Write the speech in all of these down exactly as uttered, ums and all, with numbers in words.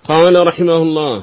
قال رحمه الله: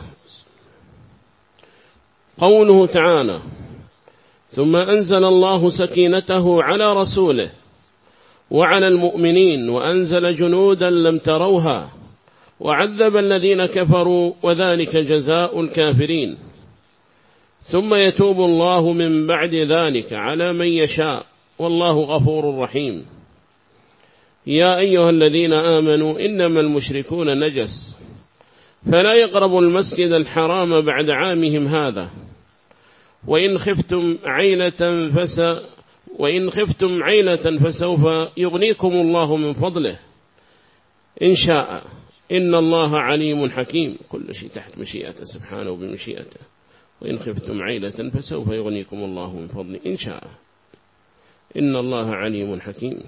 قوله تعالى: ثم أنزل الله سكينته على رسوله وعلى المؤمنين وأنزل جنودا لم تروها وعذب الذين كفروا وذلك جزاء الكافرين ثم يتوب الله من بعد ذلك على من يشاء والله غفور رحيم. يا أيها الذين آمنوا إنما المشركون نجس فلا يقربوا المسجد الحرام بعد عامهم هذا وإن خفتم عيلة فس وإن خفتم عيلة فسوف يغنيكم الله من فضله إن شاء إن الله عليم حكيم. كل شيء تحت مشيئته سبحانه بمشيئته. وإن خفتم عيلة فسوف يغنيكم الله من فضله إن شاء إن الله عليم حكيم.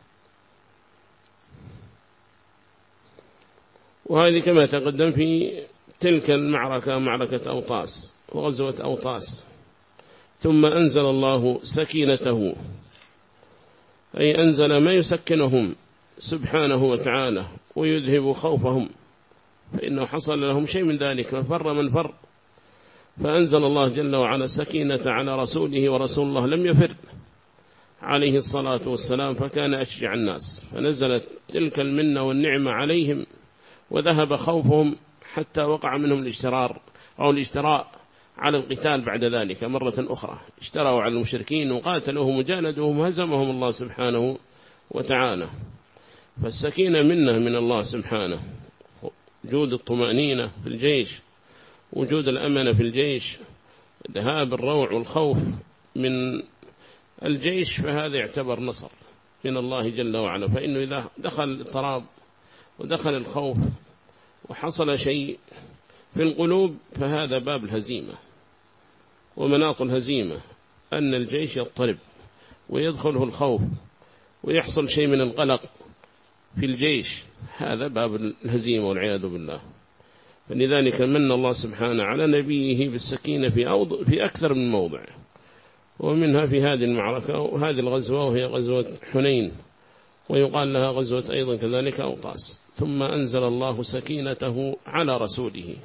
وهذه كما تقدم في تلك المعركة معركة أوطاس وغزوة أوطاس. ثم أنزل الله سكينته أي أنزل ما يسكنهم سبحانه وتعالى ويذهب خوفهم، فإنه حصل لهم شيء من ذلك ففر من فر، فأنزل الله جل وعلا سكينة على رسوله، ورسول الله لم يفر عليه الصلاة والسلام فكان أشجع الناس، فنزلت تلك المنة والنعمة عليهم وذهب خوفهم حتى وقع منهم الاشترار أو الاشتراء على القتال بعد ذلك مرة أخرى. اشتروا على المشركين وقاتلوهم وجالدوهم هزمهم الله سبحانه وتعالى. فالسكينة منه من الله سبحانه، وجود الطمأنينة في الجيش، وجود الأمن في الجيش، ذهاب الروع والخوف من الجيش، فهذا يعتبر نصر من الله جل وعلا. فإنه إذا دخل الاضطراب ودخل الخوف وحصل شيء في القلوب فهذا باب الهزيمة ومناط الهزيمة، أن الجيش يضطرب ويدخله الخوف ويحصل شيء من القلق في الجيش، هذا باب الهزيمة والعياذ بالله. فلذلك من الله سبحانه على نبيه بالسكينة في, أوض... في أكثر من موضع، ومنها في هذه المعركة وهذه الغزوة وهي غزوة حنين، ويقال لها غزوة أيضا كذلك أوطاس. ثم أنزل الله سكينته على رسوله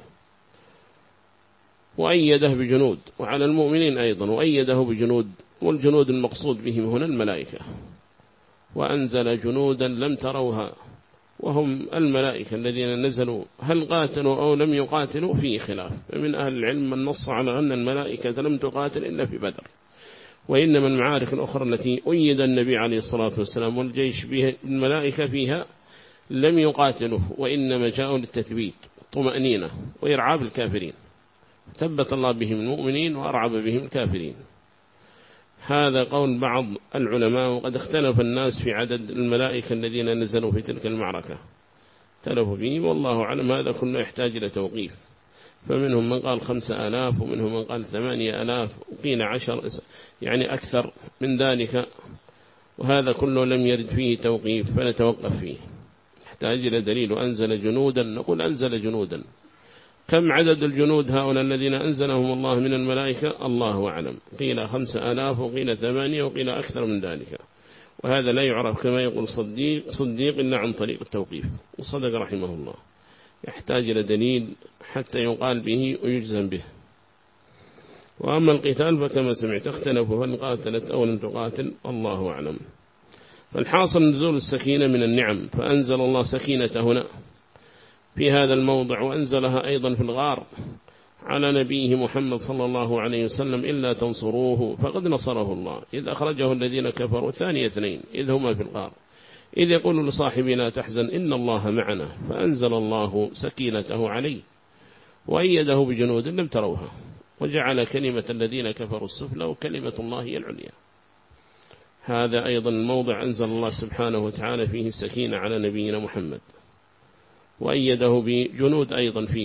وأيده بجنود، وعلى المؤمنين أيضا وأيده بجنود، والجنود المقصود بهم هنا الملائكة. وأنزل جنودا لم تروها وهم الملائكة الذين نزلوا، هل قاتلوا أو لم يقاتلوا فيه خلاف، فمن أهل العلم من نص على أن الملائكة لم تقاتل إلا في بدر، وإنما المعارك الأخرى التي أيد النبي عليه الصلاة والسلام والجيش بها الملائكة فيها لم يقاتلوا، وإنما جاءوا للتثبيت طمأنينة وإرعاب الكافرين، ثبت الله بهم المؤمنين وأرعب بهم الكافرين. هذا قول بعض العلماء، وقد اختلف الناس في عدد الملائكة الذين نزلوا في تلك المعركة، اختلفوا فيه والله أعلم. هذا كله يحتاج إلى توقيف، فمنهم من قال خمسة آلاف ومنهم من قال ثمانية آلاف وقيل عشر، يعني أكثر من ذلك، وهذا كله لم يرد فيه توقيف فنتوقف فيه، يحتاج إلى دليل. وأنزل جنودا، نقول أنزل جنودا، كم عدد الجنود هؤلاء الذين أنزلهم الله من الملائكة الله أعلم، قيل خمسة آلاف وقيل ثمانية وقيل أكثر من ذلك، وهذا لا يعرف كما يقول صديق صديق إلا عن طريق التوقيف، وصدق رحمه الله، يحتاج إلى دليل حتى يقال به ويجزم به. وأما القتال فكما سمعت اختلفوا هل قاتلت أو لم تقاتل الله أعلم. فالحاصل نزول السكينة من النعم، فأنزل الله سكينة هنا في هذا الموضع، وأنزلها أيضا في الغار على نبيه محمد صلى الله عليه وسلم: إلا تنصروه فقد نصره الله إذ أخرجه الذين كفروا ثاني اثنين إذ هما في الغار إذ يقول لصاحبه لا تحزن إن الله معنا، فأنزل الله سكينته عليه وأيده بجنود لم تروها وجعل كلمة الذين كفروا السفلى وكلمة الله هي العليا. هذا أيضا الموضع أنزل الله سبحانه وتعالى فيه السكينة على نبينا محمد وأيده بجنود أيضا فيه.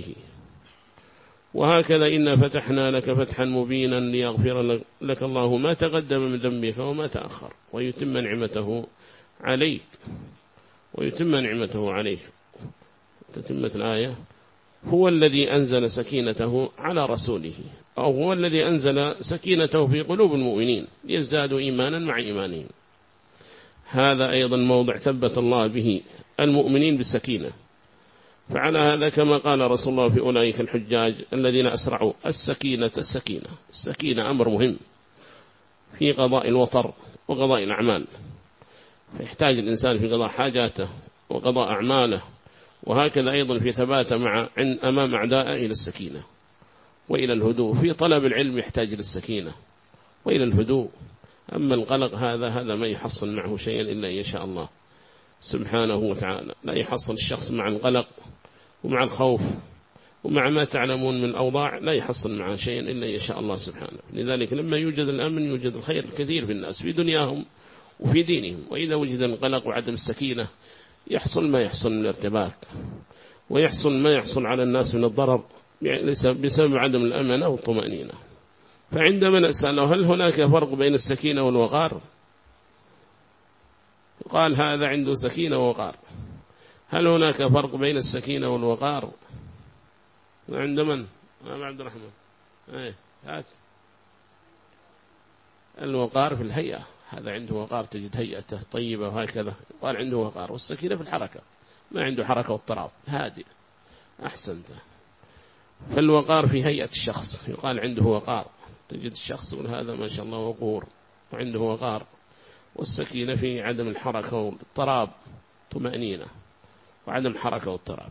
وهكذا إنا فتحنا لك فتحا مبينا ليغفر لك الله ما تقدم من ذنبك وما تأخر ويتم نعمته عليك ويتم نعمته عليك. تتمة الآية: هو الذي أنزل سكينته على رسوله، أو هو الذي أنزل سكينته في قلوب المؤمنين ليزدادوا إيمانا مع إيمانهم. هذا أيضا موضع ثبت الله به المؤمنين بالسكينة، فعلى هذا كما قال رسول الله في أولئك الحجاج الذين أسرعوا السكينة السكينة السكينة أمر مهم في قضاء الوطر وقضاء الأعمال، فيحتاج الإنسان في قضاء حاجاته وقضاء أعماله، وهكذا أيضا في ثباته مع أمام أعدائه إلى السكينة وإلى الهدوء. في طلب العلم يحتاج إلى السكينة وإلى الهدوء. أما القلق هذا هذا ما يحصل معه شيئا إلا إن شاء الله سبحانه وتعالى. لا يحصل الشخص مع القلق ومع الخوف ومع ما تعلمون من الأوضاع لا يحصل معه شيئا إلا إن شاء الله سبحانه. لذلك لما يوجد الأمن يوجد الخير الكثير في الناس في دنياهم وفي دينهم. وإذا وجد القلق وعدم السكينة يحصل ما يحصل من الارتباك ويحصل ما يحصل على الناس من الضرر بسبب عدم الأمن والطمأنينة. فعندما نسأله هل هناك فرق بين السكينة والوقار؟ قال هذا عنده سكينة ووقار. هل هناك فرق بين السكينة والوقار؟ عند من؟ عبد الرحمن. ايه هات. الوقار في الهيئة، هذا عنده وقار تجد هيئته طيبة وهكذا قال عنده وقار. والسكينة في الحركة، ما عنده حركة واضطراب، هادئ. أحسنت. فالوقار في هيئة الشخص يقال عنده وقار، تجد الشخص يقول هذا ما شاء الله وقور وعنده وقار. والسكينة في عدم الحركة والاضطراب، طمأنينة وعدم الحركة واضطراب.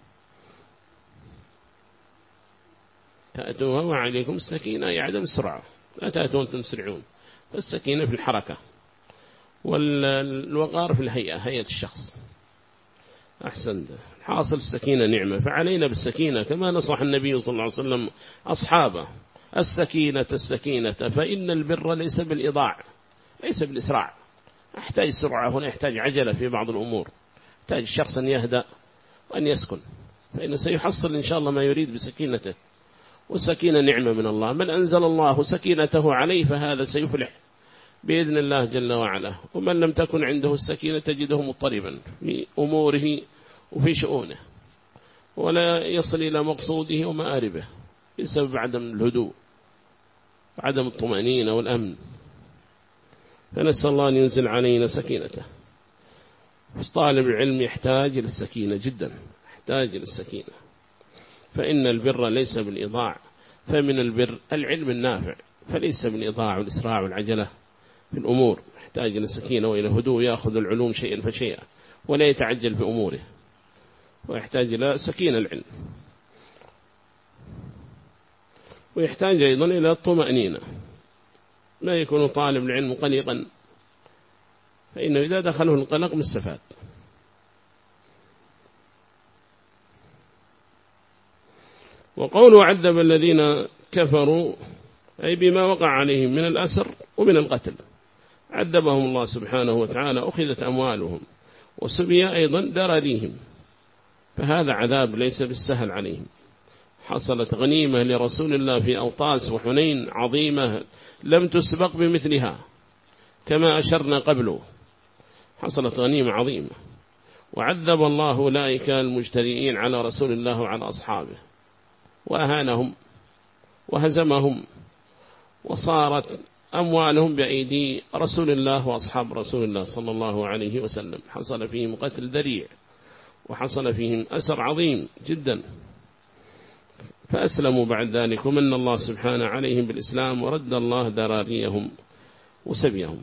تأتوها وعليكم السكينة أي عدم السرعة، لا تأتون تنسرعون. فالسكينة في الحركة والوقار في الهيئة، هيئة الشخص. أحسن. حاصل السكينة نعمة، فعلينا بالسكينة كما نصح النبي صلى الله عليه وسلم أصحابه السكينة السكينة فإن البر ليس بالإضاع، ليس بالإسراع. يحتاج سرعة هنا، يحتاج عجلة في بعض الأمور، يحتاج الشخص أن يهدأ وأن يسكن، فإنه سيحصل إن شاء الله ما يريد بسكينته. والسكينة نعمة من الله، من أنزل الله سكينته عليه فهذا سيفلح بإذن الله جل وعلا. ومن لم تكن عنده السكينة تجده مضطربا في أموره وفي شؤونه، ولا يصل إلى مقصوده ومآربه بسبب عدم الهدوء وعدم الطمأنينة والأمن. فنسأل الله أن ينزل علينا سكينته. طالب العلم يحتاج إلى السكينة جدا، يحتاج إلى السكينة، فإن البر ليس بالإضاع. فمن البر العلم النافع، فليس بالإضاع والإسراع والعجلة في الأمور. يحتاج إلى السكينة وإلى هدوء، يأخذ العلوم شيئا فشيئا ولا يتعجل في أموره، ويحتاج إلى سكينة العلم. ويحتاج أيضا إلى الطمأنينة، ما يكون طالب العلم قلقا، فإنه إذا دخله القلق مستفاد. وقوله عذب الذين كفروا أي بما وقع عليهم من الأسر ومن القتل، عذبهم الله سبحانه وتعالى، أخذت أموالهم وسبي أيضا دراريهم، فهذا عذاب ليس بالسهل عليهم. حصلت غنيمة لرسول الله في أوطاس وحنين عظيمة لم تسبق بمثلها كما أشرنا قبله، حصلت غنيمة عظيمة. وعذب الله أولئك المجترئين على رسول الله وعلى أصحابه، وأهانهم وهزمهم، وصارت أموالهم بأيدي رسول الله وأصحاب رسول الله صلى الله عليه وسلم. حصل فيهم قتل ذريع، وحصل فيهم أسر عظيم جدا، فأسلموا بعد ذلك، ومن الله سبحانه عليهم بالإسلام، ورد الله دراريهم وسبيهم.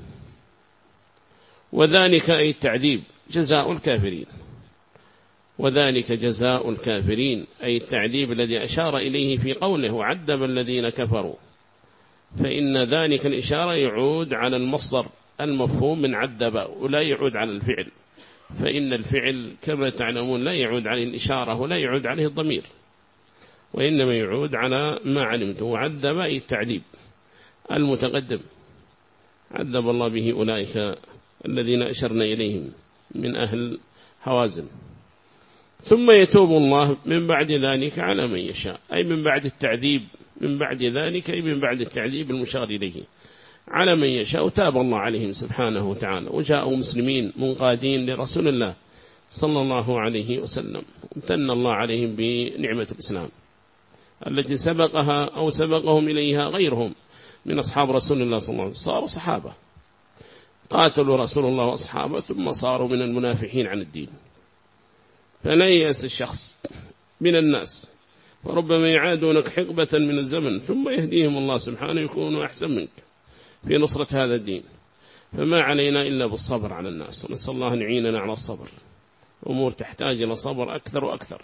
وذلك أي التعذيب جزاء الكافرين، وذلك جزاء الكافرين أي التعذيب الذي أشار إليه في قوله وعذب الذين كفروا، فإن ذلك الإشارة يعود على المصدر المفهوم من عذب ولا يعود على الفعل، فإن الفعل كما تعلمون لا يعود عليه الإشارة ولا يعود عليه الضمير، وإنما يعود على ما علمته. وعذب أي التعذيب المتقدم، عذب الله به أولئك الذين أشرنا إليهم من أهل هوازن. ثم يتوب الله من بعد ذلك على من يشاء، أي من بعد التعذيب، من بعد ذلك أي من بعد التعذيب المشار إليه على من يشاء، تاب الله عليهم سبحانه وتعالى، وجاءوا مسلمين منقادين لرسول الله صلى الله عليه وسلم، امتن الله عليهم بنعمة الإسلام التي سبقها أو سبقهم إليها غيرهم من أصحاب رسول الله صلى الله عليه وسلم، صاروا صحابة قاتلوا رسول الله وأصحابه ثم صاروا من المنافحين عن الدين. فلا ييأس الشخص من الناس، فربما يعادونك حقبة من الزمن ثم يهديهم الله سبحانه يكونوا أحسن منك في نصرة هذا الدين. فما علينا إلا بالصبر على الناس، ونسأل الله أن يعيننا على الصبر. أمور تحتاج إلى صبر أكثر وأكثر.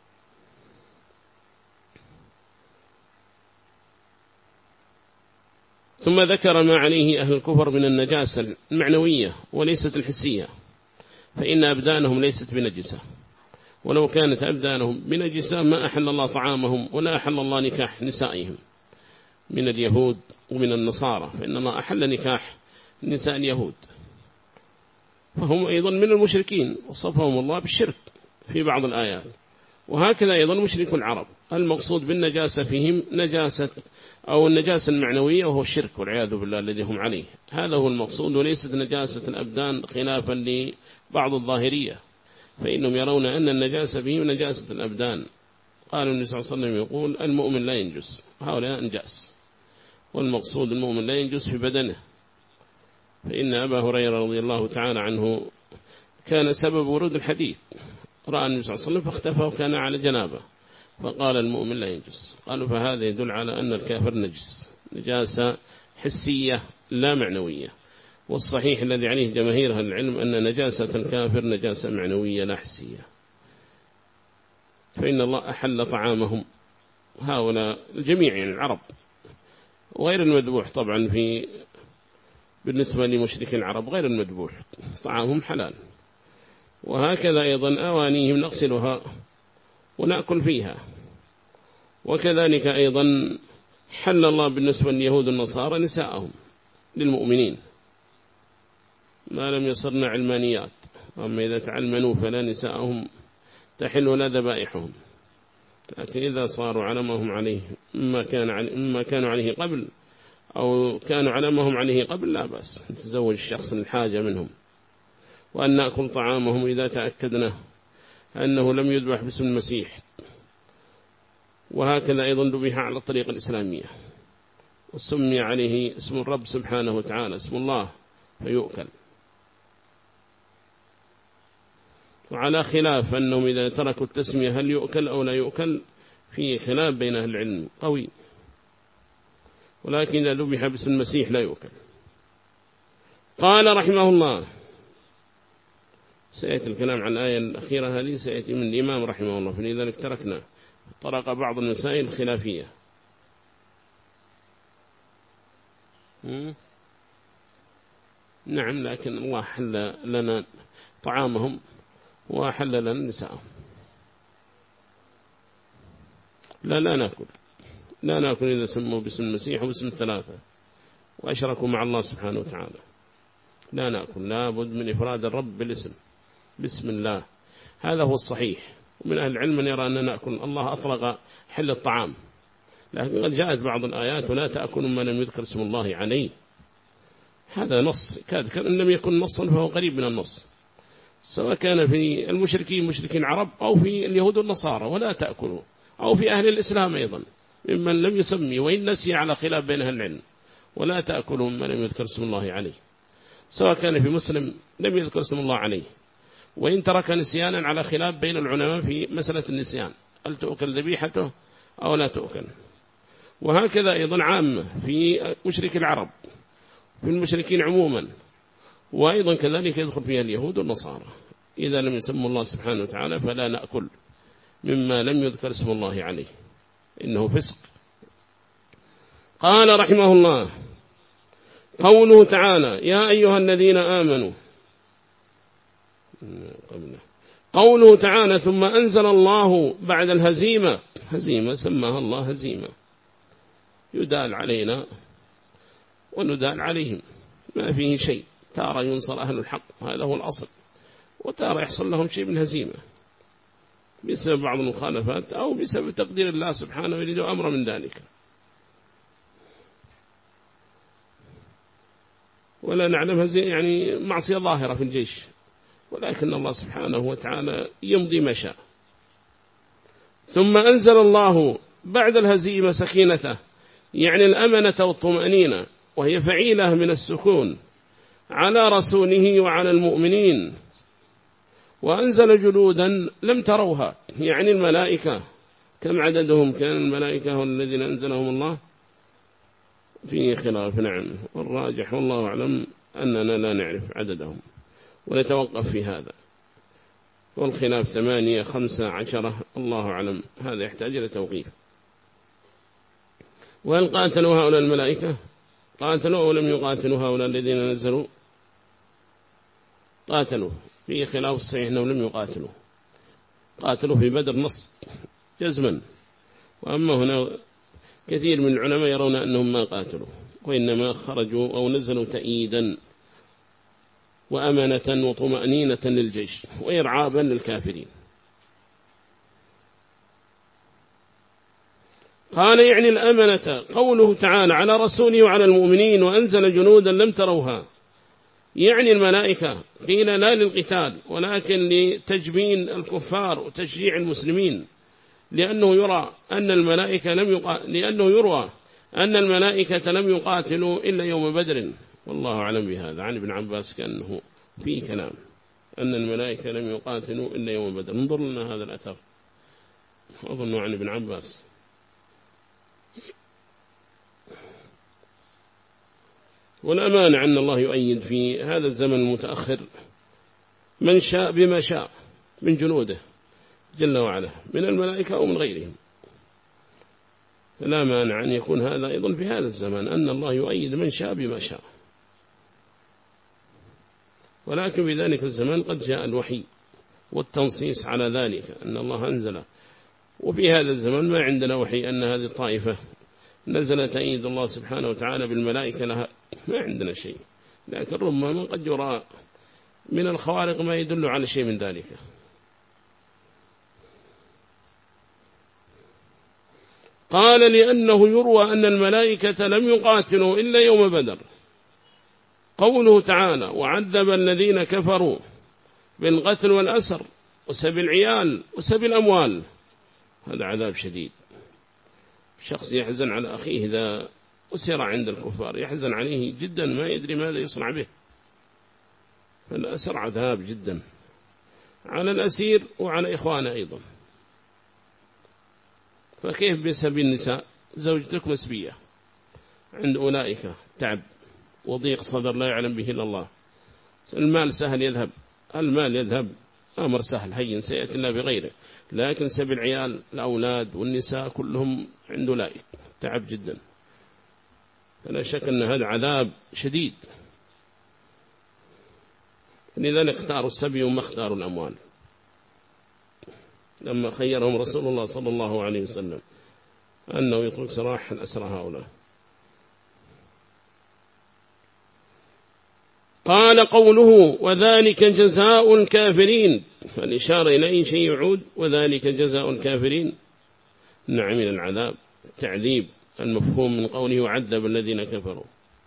ثم ذكر ما عليه أهل الكفر من النجاسة المعنوية وليست الحسية، فإن أبدانهم ليست بنجسة، ولو كانت أبدانهم بنجسة ما أحل الله طعامهم ولا أحل الله نكاح نسائهم من اليهود ومن النصارى، فإن الله أحل نكاح نساء اليهود، فهم أيضا من المشركين وصفهم الله بالشرك في بعض الآيات. وهكذا أيضا مشرك العرب المقصود بالنجاسة فيهم نجاسة أو النجاسة المعنوية وهو الشرك والعياذ بالله الذي هم عليه، هذا هو المقصود، وليست نجاسة الأبدان خلافا لبعض الظاهرية، فإنهم يرون أن النجاسة فيهم نجاسة الأبدان. قالوا النبي صلى الله عليه وسلم يقول المؤمن لا ينجس، هؤلاء أنجاس، والمقصود المؤمن لا ينجس في بدنه. فإن أبا هريرة رضي الله تعالى عنه كان سبب ورود الحديث، رأى النبي صلى الله عليه وسلم فاختفى وكان على جنابه، فقال المؤمن لا ينجس. قالوا فهذا يدل على أن الكافر نجس، نجاسة حسية لا معنوية. والصحيح الذي عليه جماهير أهل العلم أن نجاسة الكافر نجاسة معنوية لا حسية، فإن الله أحل طعامهم هؤلاء الجميع يعني العرب وغير المذبوح طبعا، في بالنسبة لمشرك العرب غير المذبوح طعامهم حلال. وهكذا أيضا أوانيهم نغسلها ونأكل فيها. وكذلك أيضا حل الله بالنسبة لليهود والنصارى نساءهم للمؤمنين ما لم يصرن علمانيات، أما إذا تعلمنوا فلا نساءهم تحل ولا ذبائحهم، لكن إذا صاروا على ما هم عليه مما كان عليه مما كانوا عليه قبل أو كانوا على ما هم عليه قبل لا بأس نتزوج الشخص الحاجة منهم، وأن نأكل طعامهم إذا تأكدنا أنه لم يذبح باسم المسيح. وهكذا أيضا ذبح على الطريقة الإسلامية وسمي عليه اسم الرب سبحانه وتعالى اسم الله فيؤكل. وعلى خلاف أنهم إذا تركوا التسمية هل يؤكل أو لا يؤكل، في خلاف بين أهل العلم قوي، ولكن إذا ذبح باسم المسيح لا يؤكل. قال رحمه الله، سيأتي الكلام عن الآية الأخيرة هذه سيأتي من الإمام رحمه الله، فلذلك تركنا طرق بعض المسائل الخلافية. نعم، لكن الله حل لنا طعامهم وحل لنا نساءهم. لا لا نأكل لا نأكل إذا سموا باسم المسيح وباسم الثلاثة وأشركوا مع الله سبحانه وتعالى، لا نأكل، لا بد من إفراد الرب بالاسم بسم الله، هذا هو الصحيح. ومن أهل العلم يرى أن نأكل، الله أطلق حل الطعام، لكن قد جاءت بعض الآيات ولا تأكل ما لم يذكر اسم الله عليه، هذا نص كاد إن لم يكن نصا فهو قريب من النص، سواء كان في المشركين مشركين العرب أو في اليهود والنصارى ولا تأكلوا، أو في أهل الإسلام أيضا ممن لم يسمي وإن نسي على خلاف بين أهل العلم، ولا تأكلوا ما لم يذكر اسم الله عليه، سواء كان في مسلم لم يذكر اسم الله عليه، وإن ترك نسيانا على خلاف بين العلماء في مسألة النسيان هل تؤكل ذبيحته أو لا تؤكل. وهكذا أيضا عامة في مشرك العرب في المشركين عموما، وأيضا كذلك يدخل فيها اليهود والنصارى، إذا لم يسموا الله سبحانه وتعالى فلا نأكل مما لم يذكر اسم الله عليه، إنه فسق. قال رحمه الله قوله تعالى يا أيها الذين آمنوا، قوله تعالى ثم أنزل الله بعد الهزيمة، هزيمة سماها الله هزيمة، يدال علينا وندال عليهم، ما فيه شيء، تارى ينصر أهل الحق هذا هو الأصل، وتارى يحصل لهم شيء من هزيمة بسبب بعض المخالفات أو بسبب تقدير الله سبحانه يريد أمر من ذلك. ولا نعلم يعني معصية ظاهرة في الجيش، ولكن الله سبحانه وتعالى يمضي ما شاء. ثم أنزل الله بعد الهزيمة سكينته، يعني الأمنة والطمأنينة، وهي فعيلة من السكون على رسوله وعلى المؤمنين، وأنزل جنودا لم تروها، يعني الملائكة كم عددهم كان الملائكة الذين أنزلهم الله؟ فيه خلاف، نعم، والراجح والله أعلم أننا لا نعرف عددهم ونتوقف في هذا، والخلاف ثمانية خمسة عشرة الله أعلم، هذا يحتاج إلى توقيف. وهل قاتلوا هؤلاء الملائكة؟ قاتلوا أو لم يقاتلوا هؤلاء الذين نزلوا؟ قاتلوا، فيه خلاف الصحيح أنهم لم يقاتلوا، قاتلوا في بدر نص جزما، وأما هنا كثير من العلماء يرون أنهم ما قاتلوا، وإنما خرجوا أو نزلوا تأييدا وأمانة وطمأنينة للجيش وإرعابا للكافرين. قال يعني الأمانة قوله تعالى على رسوله وعلى المؤمنين وأنزل جنودا لم تروها، يعني الملائكة، قيل لا للقتال ولكن لتجبين الكفار وتشجيع المسلمين، لأنه يرى أن الملائكة لم يقاتل لأنه يروى أن الملائكة لم يقاتلوا إلا يوم بدر، والله أعلم بهذا. عن ابن عباس كأنه في كلام أن الملائكة لم يقاتلوا إلا يوم بدر. انظر لنا هذا الأثر، أظن عن ابن عباس. والأمانة أن الله يؤيد في هذا الزمن المتأخر من شاء بما شاء من جنوده جل وعلا من الملائكة أو من غيرهم، فلا مانع أن يكون هذا أيضا في هذا الزمان، أن الله يؤيد من شاء بما شاء. ولكن في ذلك الزمان قد جاء الوحي والتنصيص على ذلك أن الله أنزله، وفي هذا الزمان ما عندنا وحي أن هذه الطائفة نزل تأييد الله سبحانه وتعالى بالملائكة لها، ما عندنا شيء، لكن ربما قد يرى من الخوارق ما يدل على شيء من ذلك. قال لأنه يروى أن الملائكة لم يقاتلوا إلا يوم بدر. قوله تعالى وعذب الذين كفروا بالقتل والأسر وسب العيال وسب الأموال، هذا عذاب شديد. شخص يحزن على أخيه إذا أسر عند الكفار، يحزن عليه جدا، ما يدري ماذا يصنع به، فالأسر عذاب جدا على الأسير وعلى إخوانه أيضا. فكيف بسبب النساء؟ زوجتك مسبية عند أولئك، تعب وضيق صدر لا يعلم به إلا الله. المال سهل يذهب، المال يذهب أمر سهل هين سيأتي الله بغيره، لكن سبب العيال الأولاد والنساء كلهم عند أولئك تعب جدا، فلا شك أن هذا عذاب شديد. لذلك اختاروا السبي وما اختاروا الأموال لما خيرهم رسول الله صلى الله عليه وسلم أنه يترك سراح الأسرى هؤلاء. قال قوله وذلك جزاء الكافرين، فالإشارة إلى أي شيء يعود، وذلك جزاء الكافرين، نعم من العذاب التعذيب المفهوم من قوله وعذب الذين كفروا.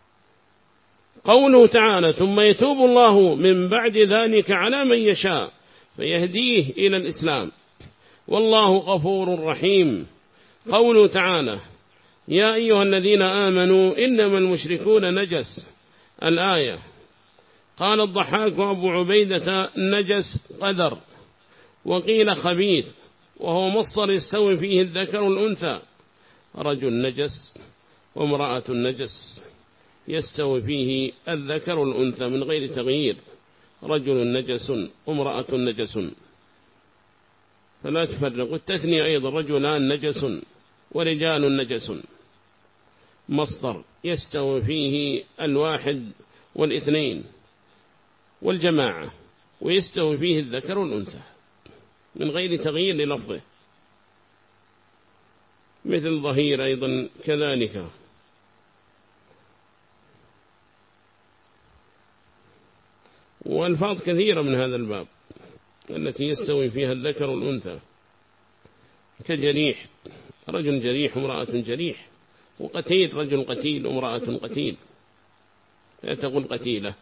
قوله تعالى ثم يتوب الله من بعد ذلك على من يشاء فيهديه إلى الإسلام والله غفور رحيم. قوله تعالى يا أيها الذين آمنوا إنما المشركون نجس، الآية. قال الضحاك وأبو عبيدة نجس قدر، وقيل خبيث، وهو مصدر يستوي فيه الذكر والأنثى، رجل نجس وامرأة نجس يستوي فيه الذكر والأنثى من غير تغيير، رجل نجس وامرأة نجس، فلا تفرق. التثنية أيضا رجلان نجس ورجال نجس، مصدر يستوي فيه الواحد والاثنين والجماعة، ويستوي فيه الذكر والأنثى من غير تغيير للفظه، مثل ظهير أيضا كذلك. والفاظ كثيرة من هذا الباب التي يستوي فيها الذكر والأنثى، كجريح، رجل جريح امرأة جريح، وقتيل، رجل قتيل امرأة قتيل، لا تقول قتيلة.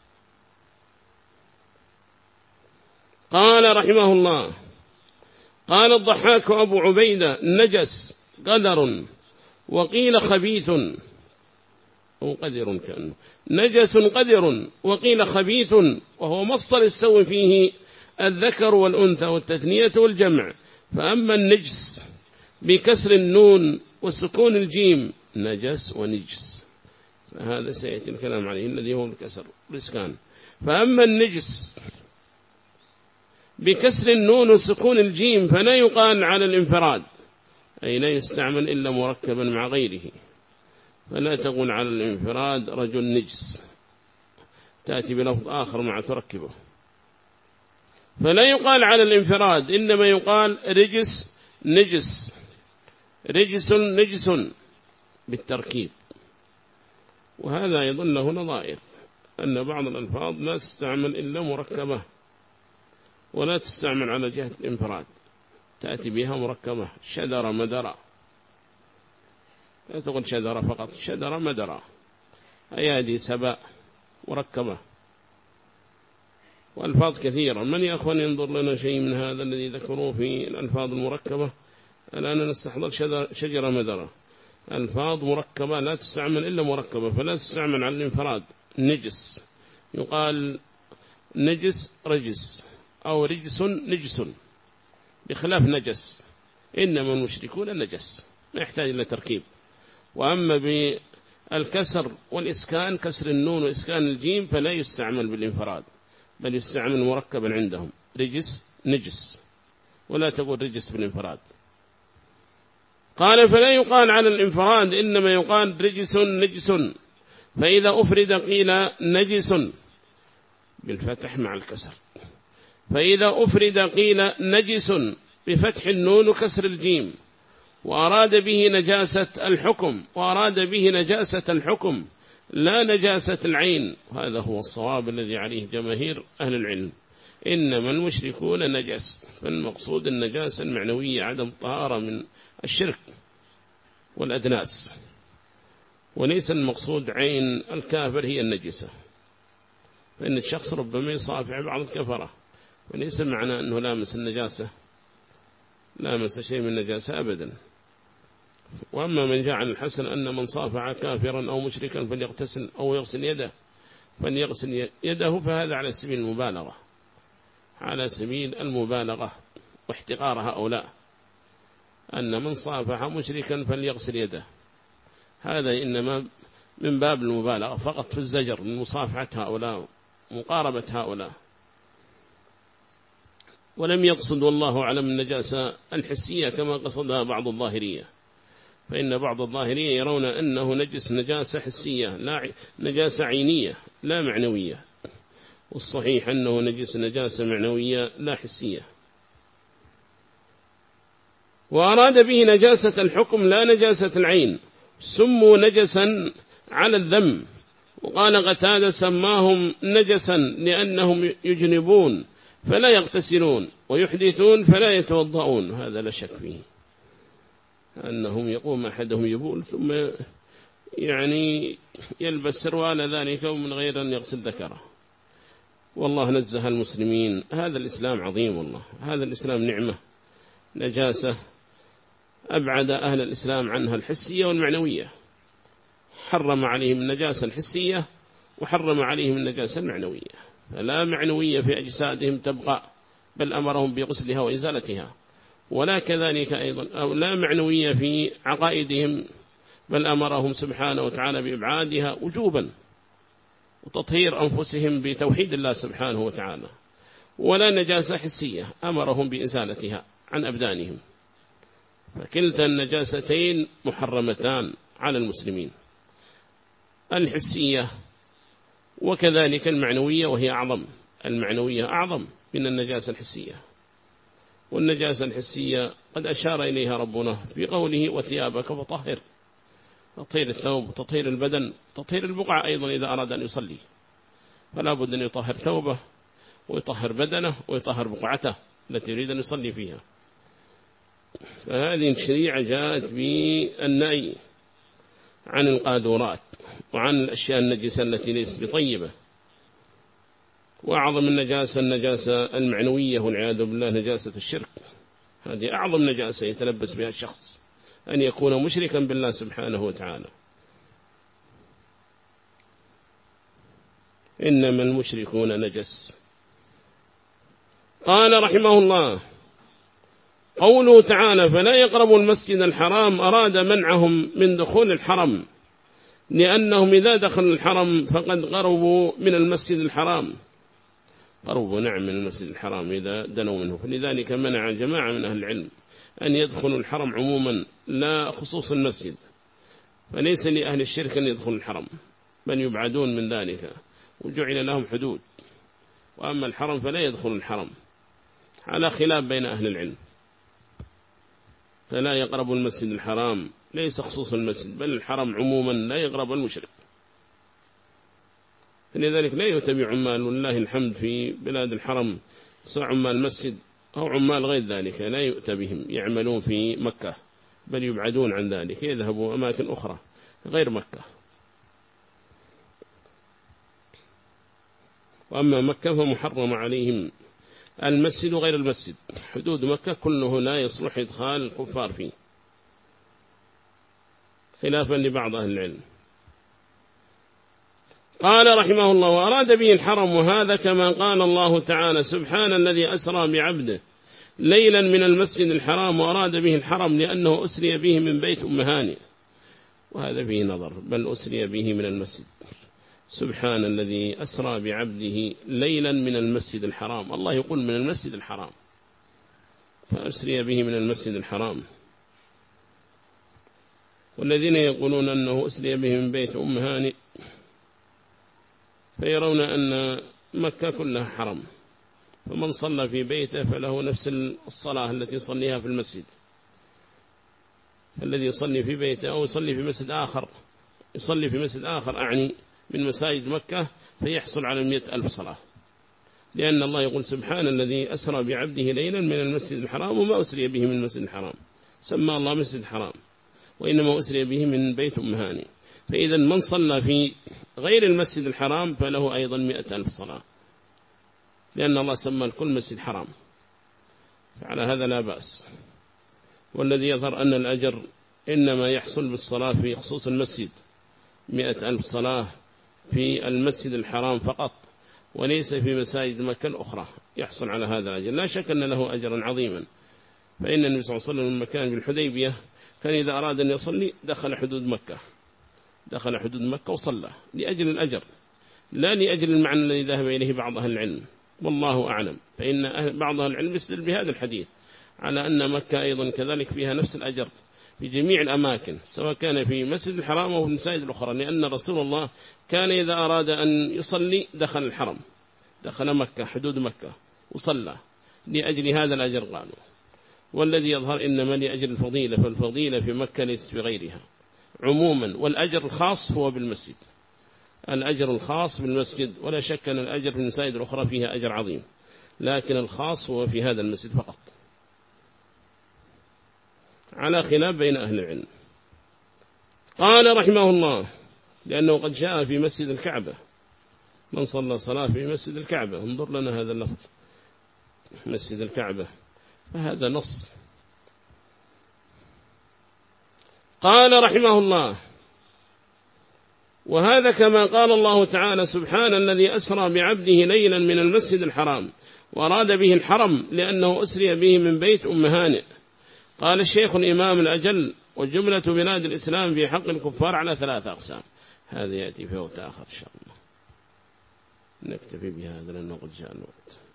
قال رحمه الله قال الضحاك أبو عبيدة نجس قدر، وقيل خبيث أو قدر، كأنه نجس قدر، وقيل خبيث، وهو مصدر يستوي فيه الذكر والأنثى والتثنية والجمع. فأما النجس بكسر النون وسكون الجيم نجس ونجس، فهذا سيأتي الكلام عليه الذي هو الكسر والإسكان. فأما النجس بكسر النون وسكون الجيم فلا يقال على الانفراد، أي لا يستعمل إلا مركبا مع غيره، فلا تقول على الانفراد رجل نجس، تأتي بلفظ آخر مع تركبه. فلا يقال على الانفراد، إنما يقال رجس نجس، رجس نجس بالتركيب. وهذا يظن له نظائر، أن بعض الألفاظ لا تستعمل إلا مركبة ولا تستعمل على جهة الانفراد، تأتي بها مركبة. شدر مدرة، لا تقول شدر فقط، شدر مدرة. أيادي سباء مركبة. وألفاظ كثيرة. من يا أخوان ينظر لنا شيء من هذا الذي ذكروه في الألفاظ المركبة؟ الآن نستحضر شجرة مدرة، ألفاظ مركبة لا تستعمل إلا مركبة، فلا تستعمل على الانفراد. نجس يقال نجس رجس، أو رجس نجس، بخلاف نجس. إنما المشركون نجس، ما يحتاج إلى تركيب. وأما بالكسر والإسكان، كسر النون وإسكان الجيم، فلا يستعمل بالانفراد، بل يستعمل مركبا عندهم، رجس نجس، ولا تقول رجس بالانفراد. قال فلا يقال على الانفراد، إنما يقال رجس نجس. فإذا أفرد قيل نجس بالفتح مع الكسر. فإذا أفرد قيل نجس بفتح النون وكسر الجيم، وأراد به نجاسة الحكم، وأراد به نجاسة الحكم لا نجاسة العين. هذا هو الصواب الذي عليه جماهير أهل العلم. إنما المشركون نجس، فالمقصود النجاسة المعنوية، عدم الطهارة من الشرك والأدناس، وليس المقصود عين الكافر هي النجسة. فإن الشخص ربما يصافع بعض الكفرة، وليس معنى أنه لامس النجاسة، لامس شيء من النجاسة أبدا. وأما من جاء عن الحسن أن من صافع كافرا أو مشركا فليغتسل أو يغسل يده، فليغسل يده، فهذا على سبيل المبالغة، على سبيل المبالغة واحتقار هؤلاء، أن من صافح مشركا فليغسل يده، هذا إنما من باب المبالغة فقط في الزجر من مصافحة هؤلاء، مقاربة هؤلاء. ولم يقصد والله أعلم النجاسة الحسية كما قصدها بعض الظاهرية، فإن بعض الظاهرية يرون أنه نجس نجاسة حسية، لا نجاسة عينية لا معنوية، والصحيح أنه نجس نجاسة معنوية لا حسية. وأراد به نجاسة الحكم لا نجاسة العين، سموا نجسا على الذم. وقال قتادة سماهم نجسا لأنهم يجنبون فلا يغتسلون، ويحدثون فلا يتوضؤون. هذا لا شك فيه، أنهم يقوم أحدهم يبول ثم يعني يلبس سروال ذلك من غير أن يغسل ذكره. والله نزه المسلمين. هذا الإسلام عظيم والله، هذا الإسلام نعمة. نجاسة أبعد أهل الإسلام عنها الحسية والمعنوية، حرم عليهم النجاسة الحسية وحرم عليهم النجاسة المعنوية، فلا معنوية في أجسادهم تبقى، بل أمرهم بغسلها وإزالتها، ولا كذلك أيضا أو لا معنوية في عقائدهم، بل أمرهم سبحانه وتعالى بإبعادها وجوبا، وتطهير أنفسهم بتوحيد الله سبحانه وتعالى. ولا نجاسة حسية، أمرهم بإزالتها عن أبدانهم. فكلتا النجاستين محرمتان على المسلمين، الحسية وكذلك المعنوية، وهي أعظم، المعنوية أعظم من النجاسة الحسية. والنجاسة الحسية قد أشار إليها ربنا في قوله وثيابك فطهر، تطهير الثوب، تطهير البدن، تطهير البقعة أيضا إذا أراد أن يصلي، فلا بد أن يطهر ثوبه ويطهر بدنه ويطهر بقعته التي يريد أن يصلي فيها. فهذه الشريعة جاءت بالنهي عن القاذورات وعن الأشياء النجسة التي ليست بطيبة. وأعظم النجاسة النجاسة المعنوية والعياذ بالله نجاسة الشرك، هذه أعظم نجاسة يتلبس بها الشخص، أن يكون مشركا بالله سبحانه وتعالى. إنما المشركون نجس. قال رحمه الله: قوله تعالى: فلا يقربوا المسجد الحرام، أراد منعهم من دخول الحرم، لأنهم إذا دخلوا الحرم فقد قربوا من المسجد الحرام، قربوا نعم من المسجد الحرام إذا دنوا منه. فلذلك منع جماعة من أهل العلم أن يدخلوا الحرم عموما، لا خصوص المسجد، فليس لأهل الشرك أن يدخلوا الحرم، بل يبعدون من ذلك، وجعل لهم حدود. وأما الحرم فلا يدخل الحرم، على خلاف بين أهل العلم. فلا يقرب المسجد الحرام ليس خصوص المسجد، بل الحرم عموما لا يقرب المشرك. لذلك لا يتبع عمال والله الحمد في بلاد الحرم، سواء عمال المسجد أو عمال غير ذلك، لا يؤتى بهم يعملون في مكة، بل يبعدون عن ذلك، يذهبوا أماكن أخرى غير مكة. وأما مكة فمحرم عليهم المسجد غير المسجد، حدود مكة كله لا يصلح إدخال الكفار فيه، خلافا لبعض أهل العلم. قال رحمه الله: وأراد به الحرم، وهذا كما قال الله تعالى: سبحان الذي أسرى بعبده ليلا من المسجد الحرام، وأراد به الحرم لأنه أسري به من بيت أم هانئ. وهذا فيه نظر، بل أسري به من المسجد. سبحان الذي أسرى بعبده ليلا من المسجد الحرام، الله يقول من المسجد الحرام، فأسري به من المسجد الحرام. والذين يقولون أنه أسري به من بيت أم هانئ فيرون أن مكة كلها حرم، فمن صلى في بيته فله نفس الصلاة التي يصليها في المسجد. الذي يصلي في بيته أو يصلي في مسجد آخر، يصلي في مسجد آخر أعني من مساجد مكة، فيحصل على مئة ألف صلاة، لأن الله يقول: سبحان الذي أسرى بعبده ليلا من المسجد الحرام، وما أسري به من المسجد الحرام، سمى الله مسجد حرام، وإنما أسري به من بيت أم هانئ. فإذا من صلى في غير المسجد الحرام فله أيضا مئة ألف صلاة، لأن الله سمى الكل مسجد حرام، فعلى هذا لا بأس. والذي يظهر أن الأجر إنما يحصل بالصلاة في خصوص المسجد، مئة ألف صلاة في المسجد الحرام فقط، وليس في مساجد مكة الأخرى يحصل على هذا الأجر. لا شك أن له أجرا عظيما، فإن النبي صلى الله عليه وسلم المكان بالحديبية كان إذا أراد أن يصلي دخل حدود مكة، دخل حدود مكة وصلى لأجل الأجر، لا لأجل المعنى الذي ذهب إليه بعض أهل العلم، والله أعلم. فإن بعض أهل العلم يستدل بهذا الحديث على أن مكة أيضا كذلك فيها نفس الأجر في جميع الأماكن، سواء كان في مسجد الحرام أو في المساجد الأخرى، لأن رسول الله كان إذا أراد أن يصلي دخل الحرم، دخل مكة حدود مكة وصلى لأجل هذا الأجر قالوا. والذي يظهر إنما لأجل الفضيلة، فالفضيلة في مكة ليست في غيرها عموما، والأجر الخاص هو بالمسجد، الأجر الخاص بالمسجد. ولا شك أن الأجر في المساجد الأخرى فيها أجر عظيم، لكن الخاص هو في هذا المسجد فقط، على خلاف بين أهل العلم. قال رحمه الله: لأنه قد جاء في مسجد الكعبة، من صلى صلاة في مسجد الكعبة، انظر لنا هذا اللفظ مسجد الكعبة، فهذا نص. قال رحمه الله: وهذا كما قال الله تعالى: سبحان الذي أسرى بعبده ليلا من المسجد الحرام، وأراد به الحرم لأنه أسري به من بيت أم هانئ. قال الشيخ الإمام الأجل: وجملة بلاد الإسلام في حق الكفار على ثلاثة أقسام. هذا يأتي في وقت آخر إن شاء الله، نكتفي بهذا لأنه قد جاء الوقت.